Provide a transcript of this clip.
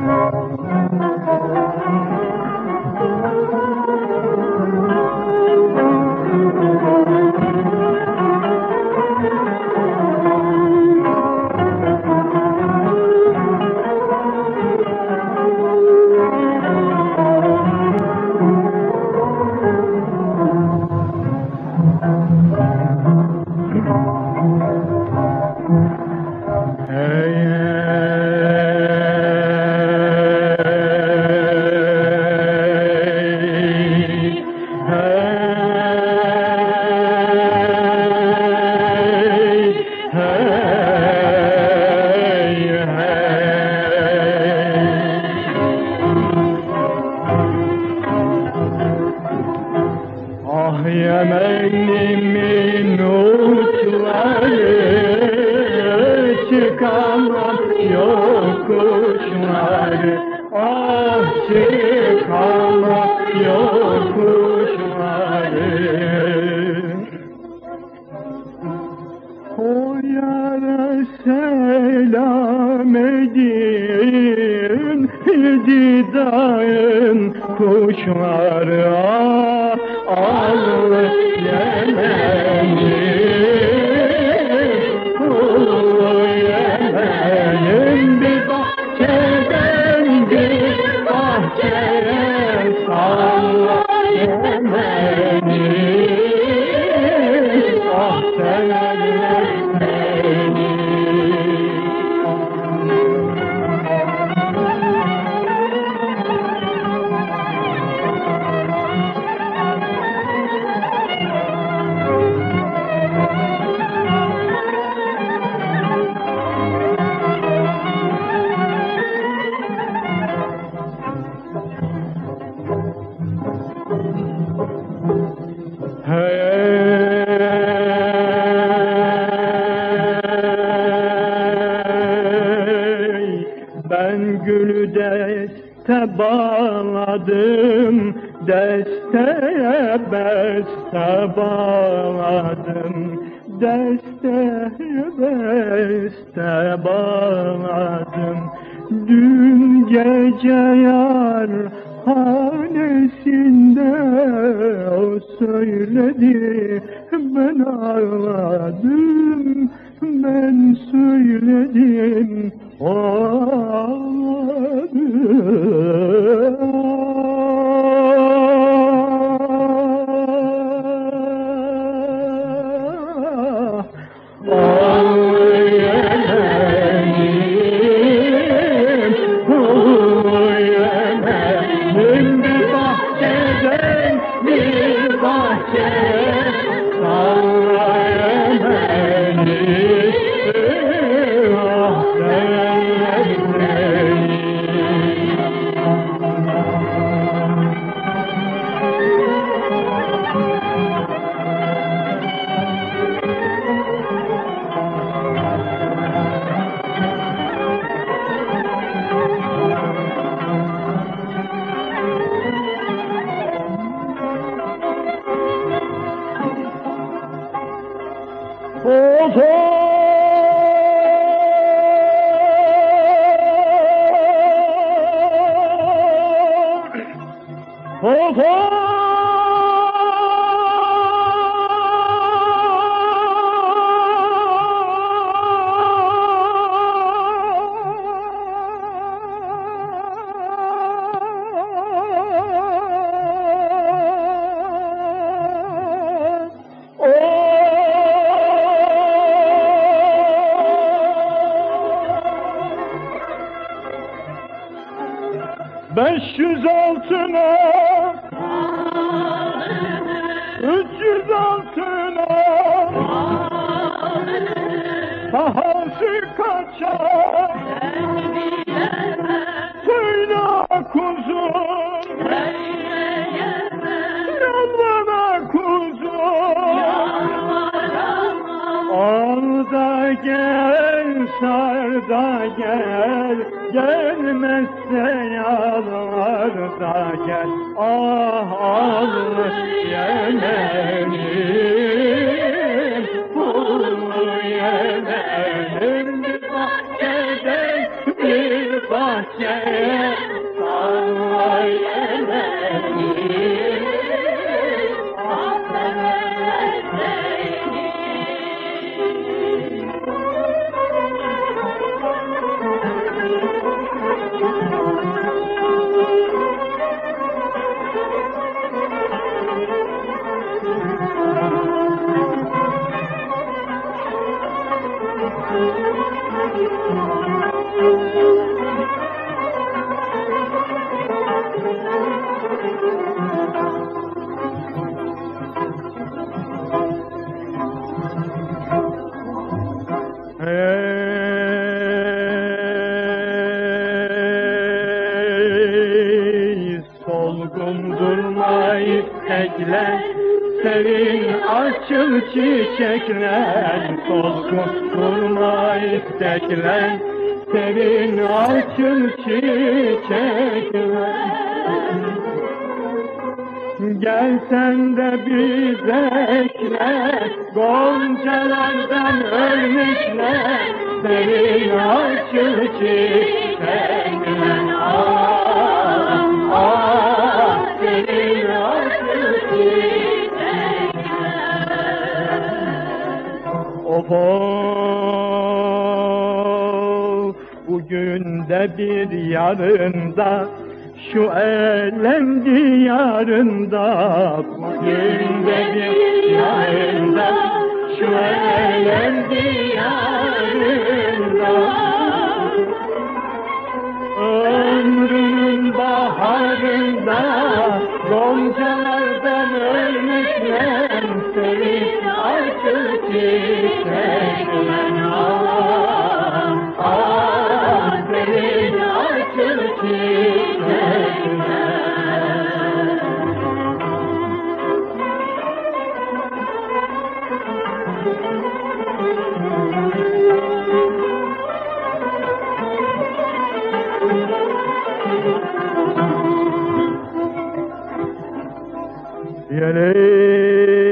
Yemen'imin uçları çıkamam yokuşları, ah çıkamam yokuşları. O yara selam edin yedi dağın kuşları, ah Allah Yemen'im, Yemen'im, bir bahçeden bir bahçeye salla Yemen'im, ah severler beni. Ben gülü deste bağladım, desteye beste bağladım, desteye beste bağladım. Dün gece yar hanesinde o söyledi, ben ağladım, ben söyledim, bir bahçeden bir bahçeye salla Yemen'i, ah severler beni. Beşyüz altına, 300 altına, sahası kaçar, söyle kuzum, yal bana kuzum, al da gel, sar da gel, gelmezse yalvar da gel, ah Allah Yemen'im, Yemen'im, bir bahçeden bir bahçeye bekler, senin açıl çiçekler, solgun durma istekler, senin açıl çiçekler. Gel sen de bize ekle, goncalardan ölmüşler, senin açıl çiçekler. Ah, ah, senin açıl çiçekler. Of of, bugün de bir yarında, şu elem diyarında, bugün de bir yarında, şu elem diyarında. Ömrünün baharında, goncalardan ölmüşler, senin açıl çiçekler. Ah, ah, senin açıl çiçekler. Yeley